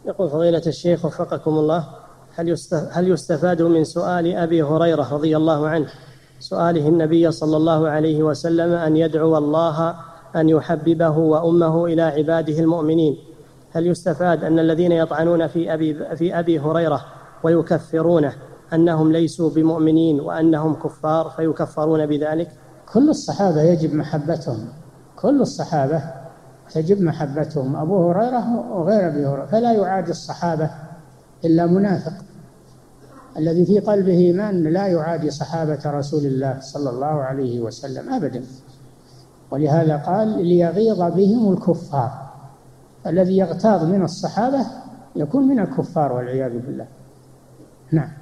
يقول فضيلة الشيخ وفقكم الله، هل يستفاد من سؤال أبي هريرة رضي الله عنه سؤاله النبي صلى الله عليه وسلم أن يدعو الله أن يحببه وأمه إلى عباده المؤمنين، هل يستفاد أن الذين يطعنون في أبي هريرة ويكفرونه أنهم ليسوا بمؤمنين وأنهم كفار فيكفرون بذلك؟ كل الصحابة يجب محبتهم، كل الصحابة تجب محبتهم، أبو هريرة وغير أبي هريرة، فلا يعادي الصحابة إلا منافق. الذي في قلبه إيمان لا يعادي صحابة رسول الله صلى الله عليه وسلم أبدا. ولهذا قال ليغيظ بهم الكفار، الذي يغتاظ من الصحابة يكون من الكفار والعياذ بالله. نعم.